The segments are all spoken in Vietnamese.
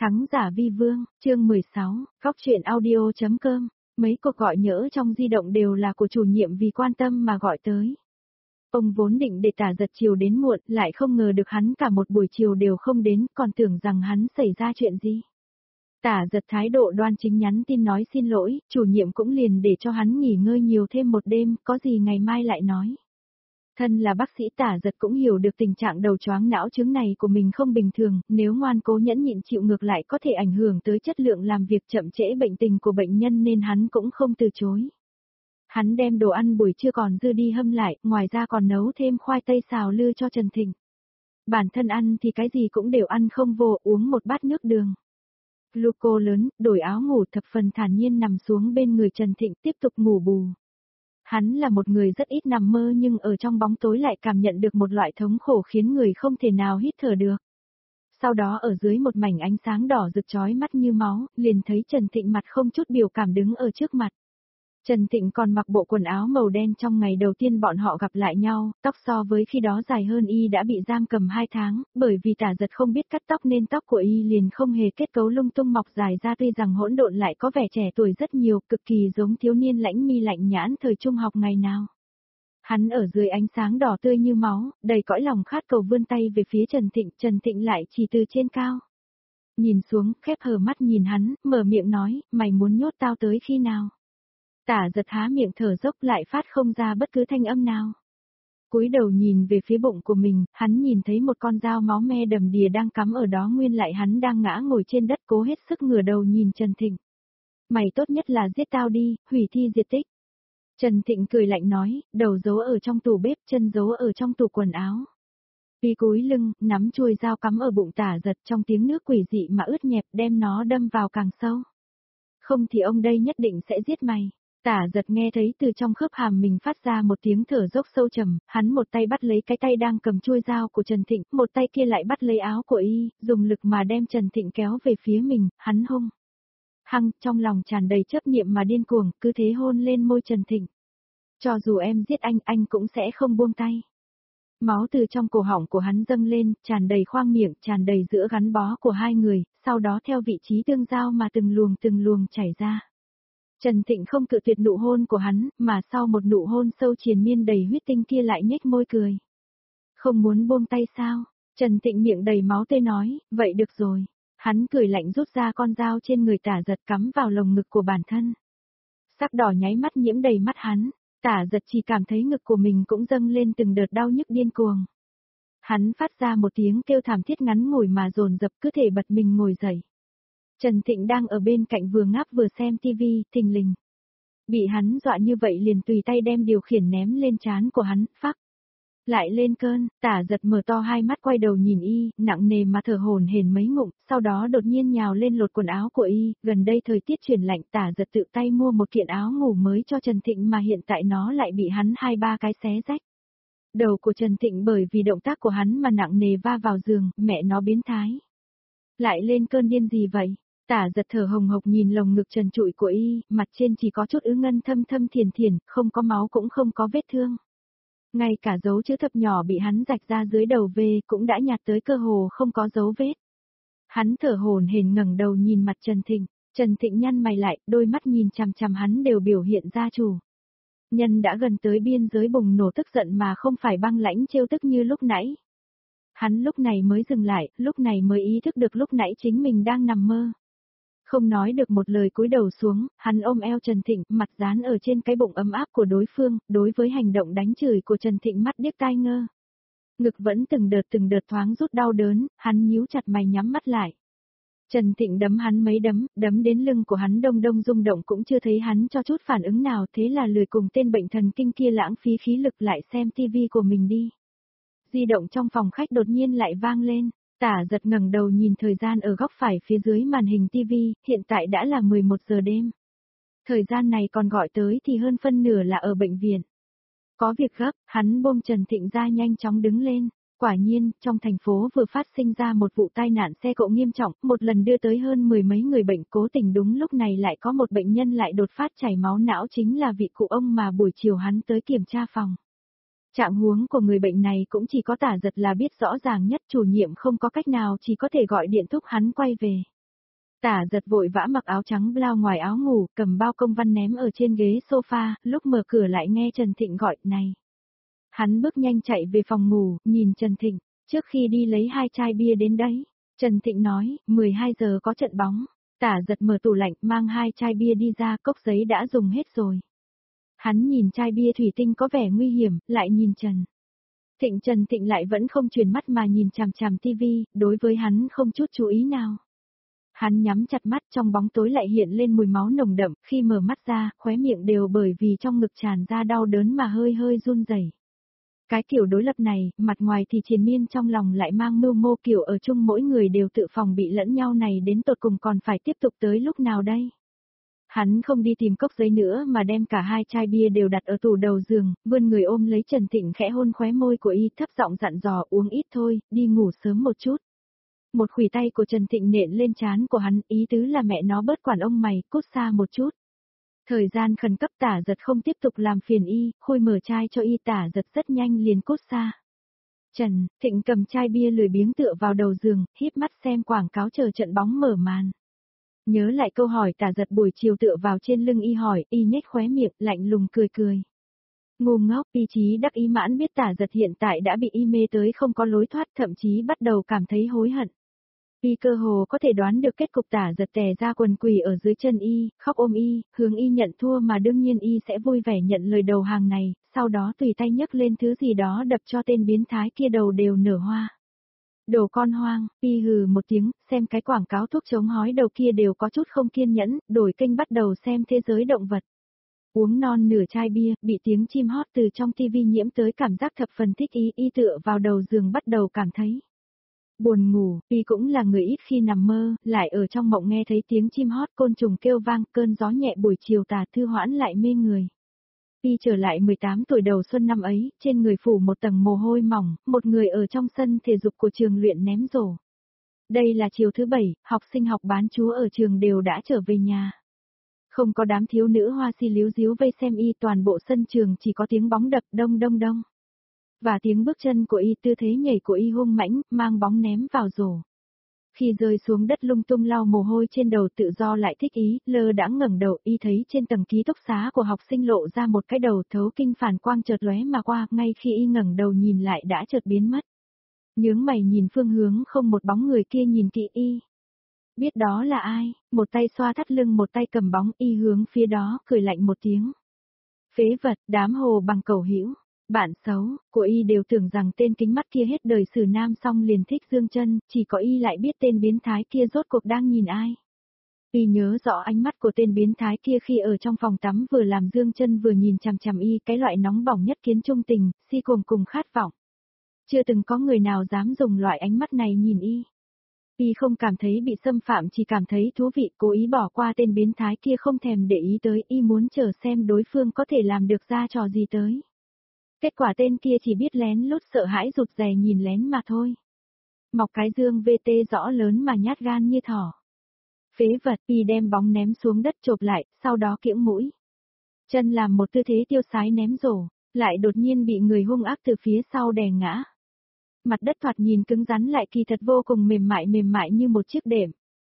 Thắng giả vi vương, chương 16, góc chuyện audio.com, mấy cuộc gọi nhỡ trong di động đều là của chủ nhiệm vì quan tâm mà gọi tới. Ông vốn định để Tả Giật chiều đến muộn, lại không ngờ được hắn cả một buổi chiều đều không đến, còn tưởng rằng hắn xảy ra chuyện gì. Tả Giật thái độ đoan chính nhắn tin nói xin lỗi, chủ nhiệm cũng liền để cho hắn nghỉ ngơi nhiều thêm một đêm, có gì ngày mai lại nói. Thân là bác sĩ Tả Giật cũng hiểu được tình trạng đầu choáng não chứng này của mình không bình thường, nếu ngoan cố nhẫn nhịn chịu ngược lại có thể ảnh hưởng tới chất lượng làm việc chậm trễ bệnh tình của bệnh nhân nên hắn cũng không từ chối. Hắn đem đồ ăn buổi trưa còn dư đi hâm lại, ngoài ra còn nấu thêm khoai tây xào lư cho Trần Thịnh. Bản thân ăn thì cái gì cũng đều ăn không vô, uống một bát nước đường. Gluco lớn, đổi áo ngủ thập phần thản nhiên nằm xuống bên người Trần Thịnh tiếp tục ngủ bù. Hắn là một người rất ít nằm mơ nhưng ở trong bóng tối lại cảm nhận được một loại thống khổ khiến người không thể nào hít thở được. Sau đó ở dưới một mảnh ánh sáng đỏ rực chói mắt như máu, liền thấy Trần Thịnh mặt không chút biểu cảm đứng ở trước mặt. Trần Thịnh còn mặc bộ quần áo màu đen trong ngày đầu tiên bọn họ gặp lại nhau, tóc so với khi đó dài hơn y đã bị giam cầm 2 tháng, bởi vì Tả Giật không biết cắt tóc nên tóc của y liền không hề kết cấu lung tung mọc dài ra tuy rằng hỗn độn lại có vẻ trẻ tuổi rất nhiều, cực kỳ giống thiếu niên lãnh mi lạnh nhãn thời trung học ngày nào. Hắn ở dưới ánh sáng đỏ tươi như máu, đầy cõi lòng khát cầu vươn tay về phía Trần Thịnh lại chỉ từ trên cao. Nhìn xuống, khép hờ mắt nhìn hắn, mở miệng nói, mày muốn nhốt tao tới khi nào? Tả Giật há miệng thở dốc lại phát không ra bất cứ thanh âm nào. Cúi đầu nhìn về phía bụng của mình, hắn nhìn thấy một con dao máu me đầm đìa đang cắm ở đó nguyên lại hắn đang ngã ngồi trên đất cố hết sức ngửa đầu nhìn Trần Thịnh. Mày tốt nhất là giết tao đi, hủy thi diệt tích. Trần Thịnh cười lạnh nói, đầu giấu ở trong tủ bếp, chân giấu ở trong tủ quần áo. Vì cúi lưng, nắm chuôi dao cắm ở bụng Tả Giật trong tiếng nước quỷ dị mà ướt nhẹp đem nó đâm vào càng sâu. Không thì ông đây nhất định sẽ giết mày. Tả Giật nghe thấy từ trong khớp hàm mình phát ra một tiếng thở dốc sâu trầm, hắn một tay bắt lấy cái tay đang cầm chuôi dao của Trần Thịnh, một tay kia lại bắt lấy áo của y, dùng lực mà đem Trần Thịnh kéo về phía mình, hắn hung. Hăng, trong lòng tràn đầy chấp niệm mà điên cuồng, cứ thế hôn lên môi Trần Thịnh. Cho dù em giết anh cũng sẽ không buông tay. Máu từ trong cổ họng của hắn dâng lên, tràn đầy khoang miệng, tràn đầy giữa gắn bó của hai người, sau đó theo vị trí tương giao mà từng luồng chảy ra. Trần Thịnh không cự tuyệt nụ hôn của hắn, mà sau một nụ hôn sâu triền miên đầy huyết tinh kia lại nhếch môi cười. Không muốn buông tay sao? Trần Thịnh miệng đầy máu tươi nói, vậy được rồi. Hắn cười lạnh rút ra con dao trên người Tả Giật cắm vào lồng ngực của bản thân. Sắc đỏ nháy mắt nhiễm đầy mắt hắn, Tả Giật chỉ cảm thấy ngực của mình cũng dâng lên từng đợt đau nhức điên cuồng. Hắn phát ra một tiếng kêu thảm thiết ngắn ngủi mà dồn dập cứ thể bật mình ngồi dậy. Trần Thịnh đang ở bên cạnh vừa ngáp vừa xem tivi, thình lình. Bị hắn dọa như vậy liền tùy tay đem điều khiển ném lên trán của hắn, phắc. Lại lên cơn, Tả Giật mở to hai mắt quay đầu nhìn y, nặng nề mà thở hổn hển mấy ngụm, sau đó đột nhiên nhào lên lột quần áo của y, gần đây thời tiết chuyển lạnh Tả Giật tự tay mua một kiện áo ngủ mới cho Trần Thịnh mà hiện tại nó lại bị hắn 2-3 cái xé rách. Đầu của Trần Thịnh bởi vì động tác của hắn mà nặng nề va vào giường, mẹ nó biến thái. Lại lên cơn điên gì vậy? Tả Giật thở hồng hộc nhìn lồng ngực trần trụi của y, mặt trên chỉ có chút ứ ngân thâm thâm thiền, không có máu cũng không có vết thương. Ngay cả dấu chữ thập nhỏ bị hắn rạch ra dưới đầu về cũng đã nhạt tới cơ hồ không có dấu vết. Hắn thở hổn hển ngẩng đầu nhìn mặt Trần Thịnh nhăn mày lại, đôi mắt nhìn chằm chằm hắn đều biểu hiện ra chủ. Nhân đã gần tới biên giới bùng nổ tức giận mà không phải băng lãnh trêu tức như lúc nãy. Hắn lúc này mới dừng lại, lúc này mới ý thức được lúc nãy chính mình đang nằm mơ. Không nói được một lời cúi đầu xuống, hắn ôm eo Trần Thịnh, mặt dán ở trên cái bụng ấm áp của đối phương, đối với hành động đánh chửi của Trần Thịnh mắt điếc tai ngơ. Ngực vẫn từng đợt thoáng rút đau đớn, hắn nhíu chặt mày nhắm mắt lại. Trần Thịnh đấm hắn mấy đấm đến lưng của hắn đông đông rung động cũng chưa thấy hắn cho chút phản ứng nào thế là lười cùng tên bệnh thần kinh kia lãng phí khí lực lại xem tivi của mình đi. Di động trong phòng khách đột nhiên lại vang lên. Tả Giật ngẩng đầu nhìn thời gian ở góc phải phía dưới màn hình TV, hiện tại đã là 11 giờ đêm. Thời gian này còn gọi tới thì hơn phân nửa là ở bệnh viện. Có việc gấp, hắn buông Trần Thịnh ra nhanh chóng đứng lên. Quả nhiên, trong thành phố vừa phát sinh ra một vụ tai nạn xe cộ nghiêm trọng, một lần đưa tới hơn 10 mấy người bệnh cố tình đúng lúc này lại có một bệnh nhân lại đột phát chảy máu não chính là vị cụ ông mà buổi chiều hắn tới kiểm tra phòng. Trạng huống của người bệnh này cũng chỉ có Tả Giật là biết rõ ràng nhất chủ nhiệm không có cách nào chỉ có thể gọi điện thúc hắn quay về. Tả Giật vội vã mặc áo trắng blau ngoài áo ngủ, cầm bao công văn ném ở trên ghế sofa, lúc mở cửa lại nghe Trần Thịnh gọi, này. Hắn bước nhanh chạy về phòng ngủ, nhìn Trần Thịnh, trước khi đi lấy 2 chai bia đến đấy. Trần Thịnh nói, 12 giờ có trận bóng. Tả Giật mở tủ lạnh, mang 2 chai bia đi ra, cốc giấy đã dùng hết rồi. Hắn nhìn chai bia thủy tinh có vẻ nguy hiểm, lại nhìn Trần Thịnh lại vẫn không chuyển mắt mà nhìn chằm chằm tivi, đối với hắn không chút chú ý nào. Hắn nhắm chặt mắt, trong bóng tối lại hiện lên mùi máu nồng đậm, khi mở mắt ra, khóe miệng đều bởi vì trong ngực tràn ra đau đớn mà hơi hơi run rẩy. Cái kiểu đối lập này, mặt ngoài thì triền miên, trong lòng lại mang mưu mô, kiểu ở chung mỗi người đều tự phòng bị lẫn nhau này đến tột cùng còn phải tiếp tục tới lúc nào đây? Hắn không đi tìm cốc giấy nữa mà đem cả 2 chai bia đều đặt ở tủ đầu giường, vươn người ôm lấy Trần Thịnh, khẽ hôn khóe môi của y, thấp giọng dặn dò, uống ít thôi, đi ngủ sớm một chút. Một khuỷu tay của Trần Thịnh nện lên trán của hắn, ý tứ là mẹ nó bớt quản ông mày, cút xa một chút. Thời gian khẩn cấp, Tả Giật không tiếp tục làm phiền y, khui mở chai cho y, Tả Giật rất nhanh liền cút xa. Trần Thịnh cầm chai bia lười biếng tựa vào đầu giường, híp mắt xem quảng cáo chờ trận bóng mở màn. Nhớ lại câu hỏi Tả Giật buổi chiều tựa vào trên lưng y hỏi, y nhếch khóe miệng, lạnh lùng cười cười. Ngu ngốc, y chí đắc ý mãn biết Tả Giật hiện tại đã bị y mê tới không có lối thoát, thậm chí bắt đầu cảm thấy hối hận. Y cơ hồ có thể đoán được kết cục. Tả Giật tè ra quần quỳ ở dưới chân y, khóc ôm y, hướng y nhận thua mà đương nhiên y sẽ vui vẻ nhận lời đầu hàng này, sau đó tùy tay nhấc lên thứ gì đó đập cho tên biến thái kia đầu đều nở hoa. Đồ con hoang, y hừ một tiếng, xem cái quảng cáo thuốc chống hói đầu kia đều có chút không kiên nhẫn, đổi kênh bắt đầu xem thế giới động vật. Uống non nửa chai bia, bị tiếng chim hót từ trong tivi nhiễm tới cảm giác thập phần thích ý, y tựa vào đầu giường bắt đầu cảm thấy buồn ngủ. Y cũng là người ít khi nằm mơ, lại ở trong mộng nghe thấy tiếng chim hót, côn trùng kêu vang, cơn gió nhẹ buổi chiều tà thư hoãn lại mê người. Y trở lại 18 tuổi đầu xuân năm ấy, trên người phủ một tầng mồ hôi mỏng, một người ở trong sân thể dục của trường luyện ném rổ. Đây là chiều thứ 7, học sinh học bán trú ở trường đều đã trở về nhà. Không có đám thiếu nữ hoa si líu díu vây xem y, toàn bộ sân trường chỉ có tiếng bóng đập đông đông đông. Và tiếng bước chân của y, tư thế nhảy của y hung mãnh, mang bóng ném vào rổ. Khi rơi xuống đất lung tung lau mồ hôi trên đầu tự do lại thích ý, lơ đãng ngẩng đầu, y thấy trên tầng ký túc xá của học sinh lộ ra một cái đầu thấu kinh phản quang chợt lóe mà qua, ngay khi y ngẩng đầu nhìn lại đã chợt biến mất. Nhướng mày nhìn phương hướng không một bóng người kia nhìn kỹ y. Biết đó là ai, một tay xoa thắt lưng một tay cầm bóng, y hướng phía đó, cười lạnh một tiếng. Phế vật, đám hồ bằng cầu hữu. Bạn xấu, của y đều tưởng rằng tên kính mắt kia hết đời xử nam xong liền thích dương chân, chỉ có y lại biết tên biến thái kia rốt cuộc đang nhìn ai. Y nhớ rõ ánh mắt của tên biến thái kia khi ở trong phòng tắm vừa làm dương chân vừa nhìn chằm chằm y, cái loại nóng bỏng nhất kiến trung tình, si cuồng cùng khát vọng. Chưa từng có người nào dám dùng loại ánh mắt này nhìn y. Y không cảm thấy bị xâm phạm, chỉ cảm thấy thú vị, cố ý bỏ qua tên biến thái kia không thèm để ý tới, y muốn chờ xem đối phương có thể làm được ra trò gì tới. Kết quả tên kia chỉ biết lén lút sợ hãi rụt rè nhìn lén mà thôi. Mọc cái dương VT rõ lớn mà nhát gan như thỏ. Phế vật, y đem bóng ném xuống đất chộp lại, sau đó kiễng mũi. Chân làm một tư thế tiêu sái ném rổ, lại đột nhiên bị người hung ác từ phía sau đè ngã. Mặt đất thoạt nhìn cứng rắn lại kỳ thật vô cùng mềm mại như một chiếc đệm.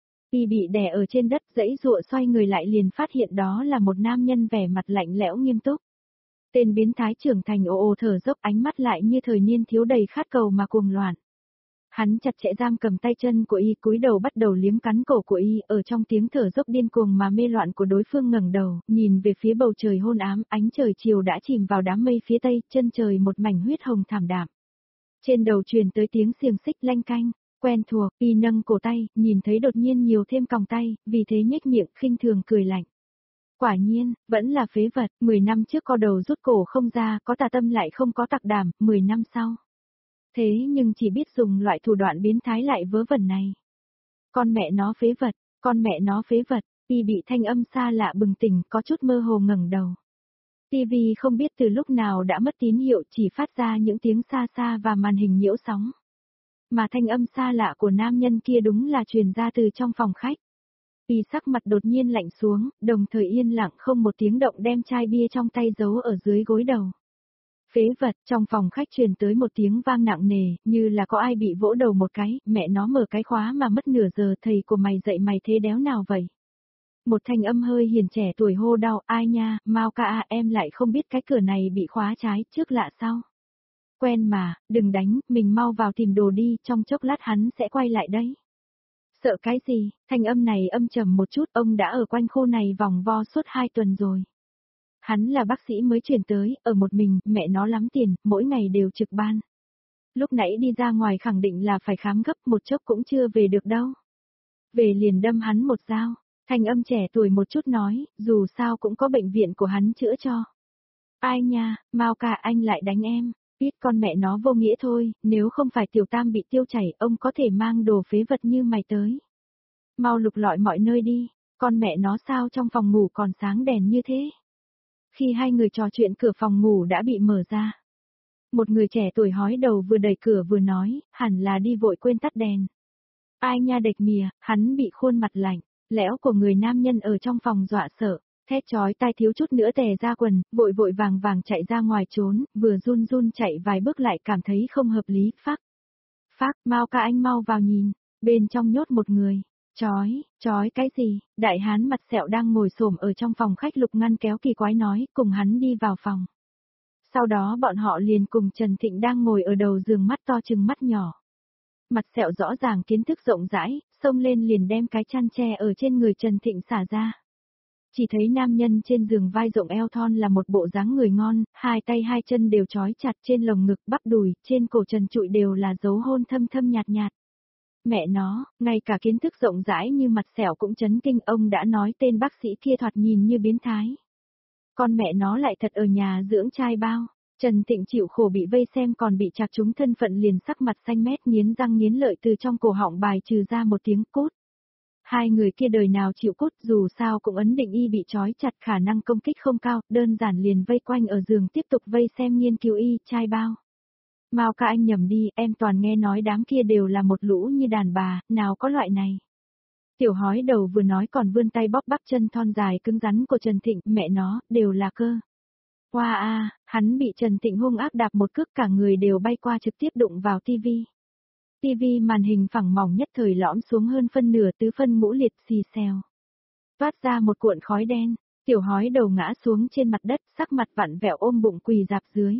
Y bị đè ở trên đất, giãy giụa xoay người lại liền phát hiện đó là một nam nhân vẻ mặt lạnh lẽo nghiêm túc. Tên biến thái trưởng thành ồ ồ thở dốc, ánh mắt lại như thời niên thiếu đầy khát cầu mà cuồng loạn. Hắn chặt chẽ giam cầm tay chân của y, cúi đầu bắt đầu liếm cắn cổ của y, ở trong tiếng thở dốc điên cuồng mà mê loạn của đối phương ngẩng đầu, nhìn về phía bầu trời hôn ám, ánh trời chiều đã chìm vào đám mây phía tây, chân trời một mảnh huyết hồng thảm đạm. Trên đầu truyền tới tiếng xiềng xích lanh canh, quen thuộc, y nâng cổ tay, nhìn thấy đột nhiên nhiều thêm còng tay, vì thế nhếch miệng khinh thường cười lạnh. Quả nhiên, vẫn là phế vật, 10 năm trước co đầu rút cổ không ra, có tà tâm lại không có tặc đảm, 10 năm sau. Thế nhưng chỉ biết dùng loại thủ đoạn biến thái lại vớ vẩn này. Con mẹ nó phế vật, con mẹ nó phế vật, y bị thanh âm xa lạ bừng tỉnh, có chút mơ hồ ngẩng đầu. TV không biết từ lúc nào đã mất tín hiệu, chỉ phát ra những tiếng xa xa và màn hình nhiễu sóng. Mà thanh âm xa lạ của nam nhân kia đúng là truyền ra từ trong phòng khách. Y sắc mặt đột nhiên lạnh xuống, đồng thời yên lặng không một tiếng động đem chai bia trong tay giấu ở dưới gối đầu. Phế vật, trong phòng khách truyền tới một tiếng vang nặng nề, như là có ai bị vỗ đầu một cái, mẹ nó mở cái khóa mà mất nửa giờ, thầy của mày dạy mày thế đéo nào vậy? Một thanh âm hơi hiền trẻ tuổi hô đau, ai nha, Mao ca à, em lại không biết cái cửa này bị khóa trái, trước lạ sau. Quen mà, đừng đánh, mình mau vào tìm đồ đi, trong chốc lát hắn sẽ quay lại đấy. Sợ cái gì, thanh âm này âm trầm một chút, ông đã ở quanh khu này vòng vo suốt 2 tuần rồi. Hắn là bác sĩ mới chuyển tới, ở một mình, mẹ nó lắm tiền, mỗi ngày đều trực ban. Lúc nãy đi ra ngoài khẳng định là phải khám gấp, một chốc cũng chưa về được đâu. Về liền đâm hắn một dao, thanh âm trẻ tuổi một chút nói, dù sao cũng có bệnh viện của hắn chữa cho. Ai nha, Mao ca anh lại đánh em, biết con mẹ nó vô nghĩa thôi, nếu không phải tiểu tam bị tiêu chảy, ông có thể mang đồ phế vật như mày tới. Mau lục lọi mọi nơi đi, con mẹ nó sao trong phòng ngủ còn sáng đèn như thế. Khi hai người trò chuyện cửa phòng ngủ đã bị mở ra. Một người trẻ tuổi hói đầu vừa đẩy cửa vừa nói, hẳn là đi vội quên tắt đèn. Ai nha đệch mìa, hắn bị khuôn mặt lạnh, lẽo của người nam nhân ở trong phòng dọa sợ, thét chói tai thiếu chút nữa tè ra quần, vội vội vàng vàng chạy ra ngoài trốn, vừa run run chạy vài bước lại cảm thấy không hợp lý, Phác, Mao ca anh mau vào nhìn, bên trong nhốt một người. Chói cái gì, đại hán mặt sẹo đang ngồi xổm ở trong phòng khách lục ngăn kéo kỳ quái nói, cùng hắn đi vào phòng. Sau đó bọn họ liền cùng Trần Thịnh đang ngồi ở đầu giường mắt to chừng mắt nhỏ. Mặt sẹo rõ ràng kiến thức rộng rãi, xông lên liền đem cái chăn che ở trên người Trần Thịnh xả ra. Chỉ thấy nam nhân trên giường vai rộng eo thon là một bộ dáng người ngon, hai tay hai chân đều trói chặt trên lồng ngực bắp đùi, trên cổ trần trụi đều là dấu hôn thâm thâm nhạt nhạt. Mẹ nó, ngay cả kiến thức rộng rãi như mặt sẹo cũng chấn kinh, ông đã nói tên bác sĩ kia thoạt nhìn như biến thái. Con mẹ nó lại thật ở nhà dưỡng trai bao. Trần Thịnh chịu khổ bị vây xem còn bị chạc trúng thân phận liền sắc mặt xanh mét nghiến răng nghiến lợi từ trong cổ họng bài trừ ra một tiếng cút. Hai người kia đời nào chịu cút dù sao cũng ấn định y bị trói chặt khả năng công kích không cao, đơn giản liền vây quanh ở giường tiếp tục vây xem nghiên cứu y trai bao. Mao ca anh nhầm đi, em toàn nghe nói đám kia đều là một lũ như đàn bà, nào có loại này. Tiểu hói đầu vừa nói còn vươn tay bóp bắp chân thon dài cứng rắn của Trần Thịnh, mẹ nó, đều là cơ. Hoa a, hắn bị Trần Thịnh hung ác đạp một cước cả người đều bay qua trực tiếp đụng vào tivi. Tivi màn hình phẳng mỏng nhất thời lõm xuống hơn phân nửa tứ phân mũ liệt xì xèo. Toát ra một cuộn khói đen, tiểu hói đầu ngã xuống trên mặt đất, sắc mặt vặn vẹo ôm bụng quỳ dạp dưới.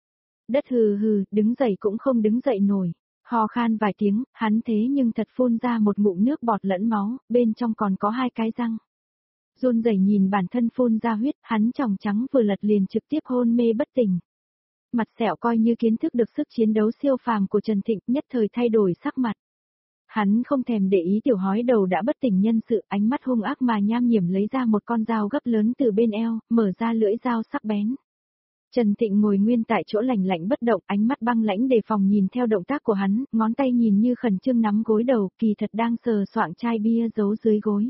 Đất hừ hừ, đứng dậy cũng không đứng dậy nổi, ho khan vài tiếng, hắn thế nhưng thật phun ra một ngụm nước bọt lẫn máu, bên trong còn có 2 cái răng. Run rẩy nhìn bản thân phun ra huyết, hắn tròng trắng vừa lật liền trực tiếp hôn mê bất tỉnh. Mặt sẹo coi như kiến thức được sức chiến đấu siêu phàm của Trần Thịnh, nhất thời thay đổi sắc mặt. Hắn không thèm để ý tiểu hói đầu đã bất tỉnh nhân sự, ánh mắt hung ác mà nham hiểm lấy ra một con dao gấp lớn từ bên eo, mở ra lưỡi dao sắc bén. Trần Thịnh ngồi nguyên tại chỗ lạnh lạnh bất động, ánh mắt băng lãnh đề phòng nhìn theo động tác của hắn, ngón tay nhìn như khẩn trương nắm gối đầu, kỳ thật đang sờ soạng chai bia giấu dưới gối.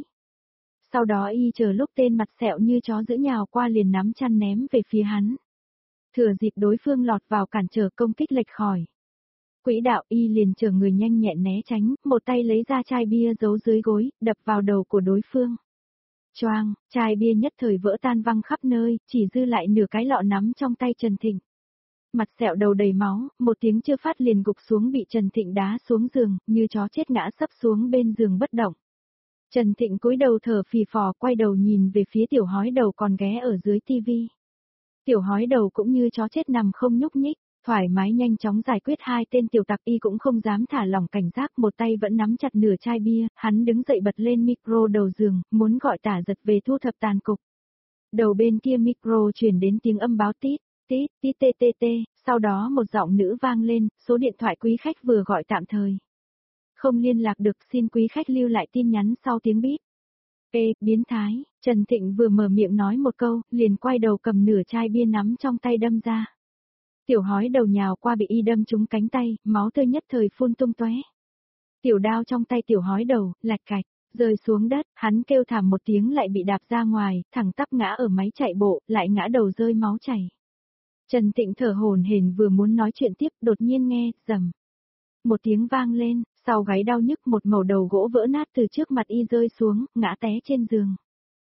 Sau đó y chờ lúc tên mặt sẹo như chó giữ nhào qua liền nắm chăn ném về phía hắn. Thừa dịp đối phương lọt vào cản trở công kích lệch khỏi. Quỹ đạo y liền chờ người nhanh nhẹn né tránh, một tay lấy ra chai bia giấu dưới gối, đập vào đầu của đối phương. Choang, chai bia nhất thời vỡ tan văng khắp nơi, chỉ dư lại nửa cái lọ nắm trong tay Trần Thịnh. Mặt sẹo đầu đầy máu, một tiếng chưa phát liền gục xuống bị Trần Thịnh đá xuống giường, như chó chết ngã sấp xuống bên giường bất động. Trần Thịnh cúi đầu thở phì phò quay đầu nhìn về phía tiểu hói đầu còn ghé ở dưới tivi. Tiểu hói đầu cũng như chó chết nằm không nhúc nhích, thoải mái nhanh chóng giải quyết 2 tên tiểu tặc y cũng không dám thả lỏng cảnh giác, một tay vẫn nắm chặt nửa chai bia, hắn đứng dậy bật lên micro đầu giường, muốn gọi Tả Giật về thu thập tàn cục. Đầu bên kia micro truyền đến tiếng âm báo tít, tít, tít tê tê tê, sau đó một giọng nữ vang lên, số điện thoại quý khách vừa gọi tạm thời. Không liên lạc được, xin quý khách lưu lại tin nhắn sau tiếng bíp. Ê, biến thái, Trần Thịnh vừa mở miệng nói một câu, liền quay đầu cầm nửa chai bia nắm trong tay đâm ra. Tiểu hói đầu nhào qua bị y đâm trúng cánh tay, máu tươi nhất thời phun tung tóe. Tiểu đao trong tay tiểu hói đầu, lạch cạch, rơi xuống đất, hắn kêu thảm một tiếng lại bị đạp ra ngoài, thẳng tắp ngã ở máy chạy bộ, lại ngã đầu rơi máu chảy. Trần Thịnh thở hổn hển vừa muốn nói chuyện tiếp, đột nhiên nghe, rầm. Một tiếng vang lên, sau gáy đau nhức một mẩu đầu gỗ vỡ nát từ trước mặt y rơi xuống, ngã té trên giường.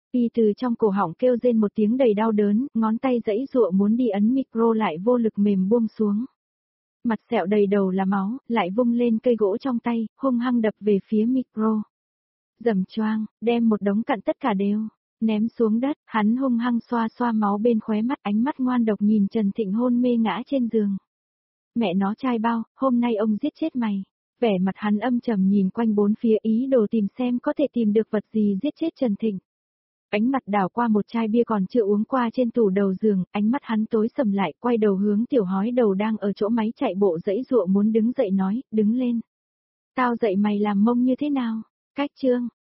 Y từ trong cổ họng kêu rên một tiếng đầy đau đớn, ngón tay giãy giụa muốn đi ấn micro lại vô lực mềm buông xuống. Mặt sẹo đầy đầu là máu, lại vung lên cây gỗ trong tay, hung hăng đập về phía micro. Rầm choang, đem một đống cặn tất cả đều ném xuống đất, hắn hung hăng xoa xoa máu bên khóe mắt, ánh mắt ngoan độc nhìn Trần Thịnh hôn mê ngã trên giường. Mẹ nó trai bao, hôm nay ông giết chết mày. Vẻ mặt hắn âm trầm nhìn quanh bốn phía ý đồ tìm xem có thể tìm được vật gì giết chết Trần Thịnh. Ánh mặt đảo qua một chai bia còn chưa uống qua trên tủ đầu giường, ánh mắt hắn tối sầm lại, quay đầu hướng Tiểu Hói đầu đang ở chỗ máy chạy bộ giãy giụa muốn đứng dậy nói, đứng lên. Tao dạy mày làm mông như thế nào? Cách chương,